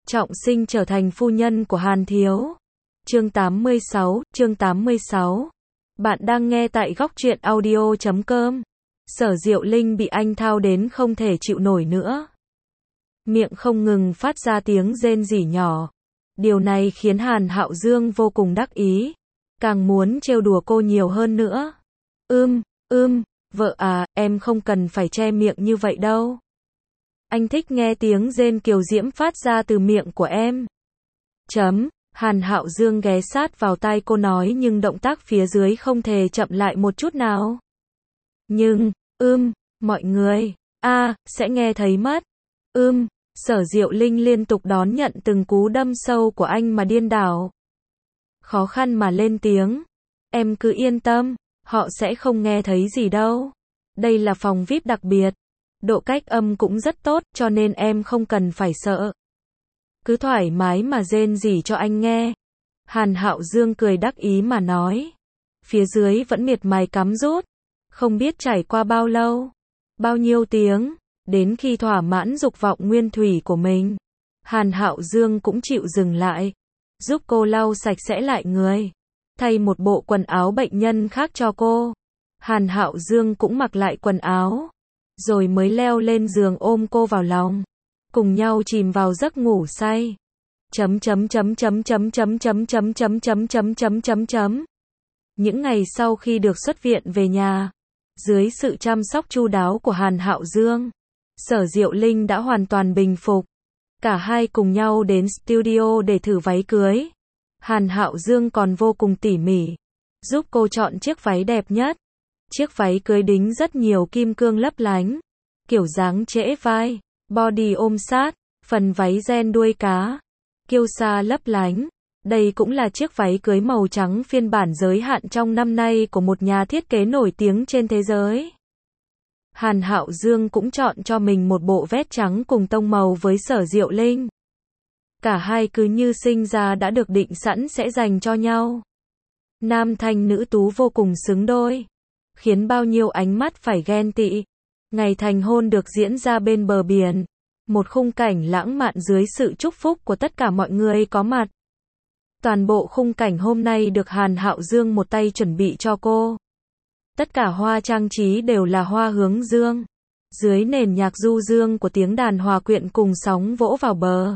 Trọng sinh trở thành phu nhân của Hàn Thiếu. Chương 86. Bạn đang nghe tại góc truyện audio.com. Sở Diệu Linh bị anh thao đến không thể chịu nổi nữa. Miệng không ngừng phát ra tiếng rên rỉ nhỏ. Điều này khiến Hàn Hạo Dương vô cùng đắc ý. Càng muốn trêu đùa cô nhiều hơn nữa. Vợ à, em không cần phải che miệng như vậy đâu. Anh thích nghe tiếng rên kiều diễm phát ra từ miệng của em. Hàn Hạo Dương ghé sát vào tai cô nói nhưng động tác phía dưới không thể chậm lại một chút nào. Nhưng, mọi người, sẽ nghe thấy mất. Sở Diệu Linh liên tục đón nhận từng cú đâm sâu của anh mà điên đảo. Khó khăn mà lên tiếng. Em cứ yên tâm, họ sẽ không nghe thấy gì đâu. Đây là phòng VIP đặc biệt. Độ cách âm cũng rất tốt, cho nên em không cần phải sợ. Cứ thoải mái mà rên rỉ cho anh nghe. Hàn Hạo Dương cười đắc ý mà nói. Phía dưới vẫn miệt mài cắm rút. Không biết trải qua bao lâu, bao nhiêu tiếng, đến khi thỏa mãn dục vọng nguyên thủy của mình. Hàn Hạo Dương cũng chịu dừng lại, giúp cô lau sạch sẽ lại người, thay một bộ quần áo bệnh nhân khác cho cô. Hàn Hạo Dương cũng mặc lại quần áo, rồi mới leo lên giường ôm cô vào lòng, cùng nhau chìm vào giấc ngủ say. Những ngày sau khi được xuất viện về nhà, dưới sự chăm sóc chu đáo của Hàn Hạo Dương, Sở Diệu Linh đã hoàn toàn bình phục. Cả hai cùng nhau đến studio để thử váy cưới. Hàn Hạo Dương còn vô cùng tỉ mỉ, giúp cô chọn chiếc váy đẹp nhất. Chiếc váy cưới đính rất nhiều kim cương lấp lánh, kiểu dáng trễ vai, body ôm sát, phần váy ren đuôi cá, kiêu sa lấp lánh. Đây cũng là chiếc váy cưới màu trắng phiên bản giới hạn trong năm nay của một nhà thiết kế nổi tiếng trên thế giới. Hàn Hạo Dương cũng chọn cho mình một bộ vest trắng cùng tông màu với Sở Diệu Linh. Cả hai cứ như sinh ra đã được định sẵn sẽ dành cho nhau. Nam thanh nữ tú vô cùng xứng đôi, khiến bao nhiêu ánh mắt phải ghen tị. Ngày thành hôn được diễn ra bên bờ biển, một khung cảnh lãng mạn dưới sự chúc phúc của tất cả mọi người có mặt. Toàn bộ khung cảnh hôm nay được Hàn Hạo Dương một tay chuẩn bị cho cô. Tất cả hoa trang trí đều là hoa hướng dương, dưới nền nhạc du dương của tiếng đàn hòa quyện cùng sóng vỗ vào bờ.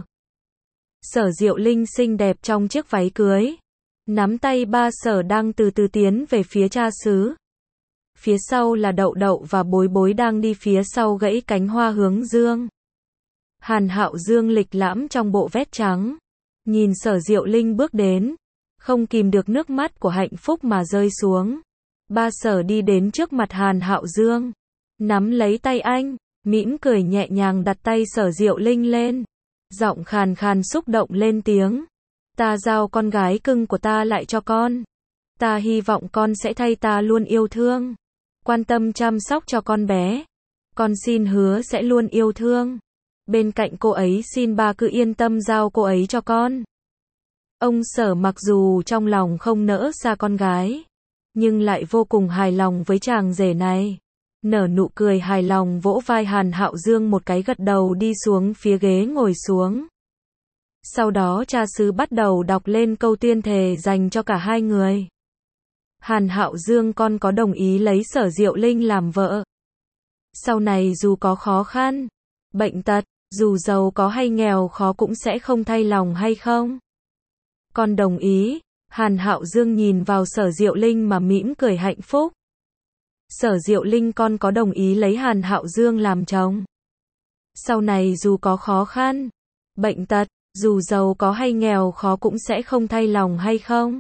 Sở Diệu Linh xinh đẹp trong chiếc váy cưới, nắm tay ba Sở đang từ từ tiến về phía cha xứ. Phía sau là Đậu Đậu và Bối Bối đang đi phía sau gãy cánh hoa hướng dương. Hàn Hạo Dương lịch lãm trong bộ vest trắng, nhìn Sở Diệu Linh bước đến, không kìm được nước mắt của hạnh phúc mà rơi xuống. Ba Sở đi đến trước mặt Hàn Hạo Dương, nắm lấy tay anh, mỉm cười nhẹ nhàng đặt tay Sở Diệu Linh lên, giọng khàn khàn xúc động lên tiếng. Ta giao con gái cưng của ta lại cho con. Ta hy vọng con sẽ thay ta luôn yêu thương, quan tâm chăm sóc cho con bé. Con xin hứa sẽ luôn yêu thương bên cạnh cô ấy, xin ba cứ yên tâm giao cô ấy cho con. Ông Sở mặc dù trong lòng không nỡ xa con gái, nhưng lại vô cùng hài lòng với chàng rể này. Nở nụ cười hài lòng vỗ vai Hàn Hạo Dương một cái, gật đầu đi xuống phía ghế ngồi xuống. Sau đó cha xứ bắt đầu đọc lên câu tuyên thề dành cho cả hai người. Hàn Hạo Dương, con có đồng ý lấy Sở Diệu Linh làm vợ? Sau này dù có khó khăn, bệnh tật, dù giàu có hay nghèo khó cũng sẽ không thay lòng hay không? Con đồng ý. Hàn Hạo Dương nhìn vào Sở Diệu Linh mà mỉm cười hạnh phúc. Sở Diệu Linh, con có đồng ý lấy Hàn Hạo Dương làm chồng? Sau này dù có khó khăn, bệnh tật, dù giàu có hay nghèo khó cũng sẽ không thay lòng hay không?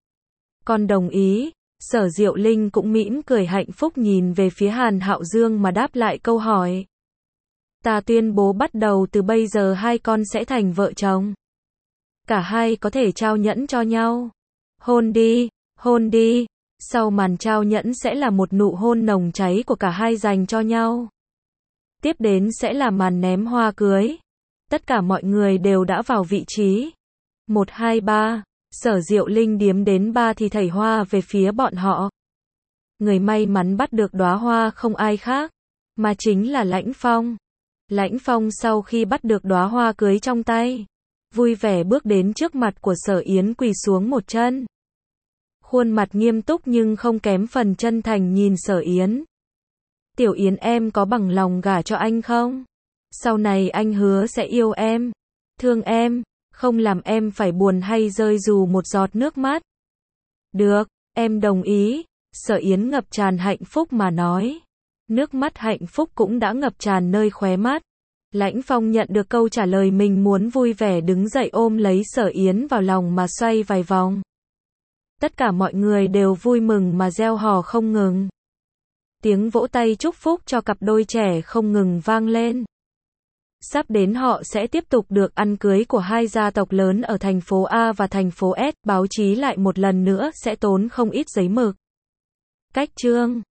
Con đồng ý. Sở Diệu Linh cũng mỉm cười hạnh phúc nhìn về phía Hàn Hạo Dương mà đáp lại câu hỏi. Ta tuyên bố bắt đầu từ bây giờ hai con sẽ thành vợ chồng. Cả hai có thể trao nhẫn cho nhau. Hôn đi, hôn đi. Sau màn trao nhẫn sẽ là một nụ hôn nồng cháy của cả hai dành cho nhau. Tiếp đến sẽ là màn ném hoa cưới. Tất cả mọi người đều đã vào vị trí. 1, 2, 3. Sở Diệu Linh điếm đến 3 thì thảy hoa về phía bọn họ. Người may mắn bắt được đóa hoa không ai khác, mà chính là Lãnh Phong. Lãnh Phong sau khi bắt được đóa hoa cưới trong tay, vui vẻ bước đến trước mặt của Sở Yến quỳ xuống một chân. Khuôn mặt nghiêm túc nhưng không kém phần chân thành nhìn Sở Yến. Tiểu Yến em có bằng lòng gả cho anh không? Sau này anh hứa sẽ yêu em, thương em, không làm em phải buồn hay rơi dù một giọt nước mắt. Được, em đồng ý, Sở Yến ngập tràn hạnh phúc mà nói. Nước mắt hạnh phúc cũng đã ngập tràn nơi khóe mắt. Lãnh Phong nhận được câu trả lời mình muốn vui vẻ đứng dậy ôm lấy Sở Yến vào lòng mà xoay vài vòng. Tất cả mọi người đều vui mừng mà reo hò không ngừng. Tiếng vỗ tay chúc phúc cho cặp đôi trẻ không ngừng vang lên. Sắp đến họ sẽ tiếp tục được ăn cưới của hai gia tộc lớn ở thành phố A và thành phố S, báo chí lại một lần nữa sẽ tốn không ít giấy mực. Cách chương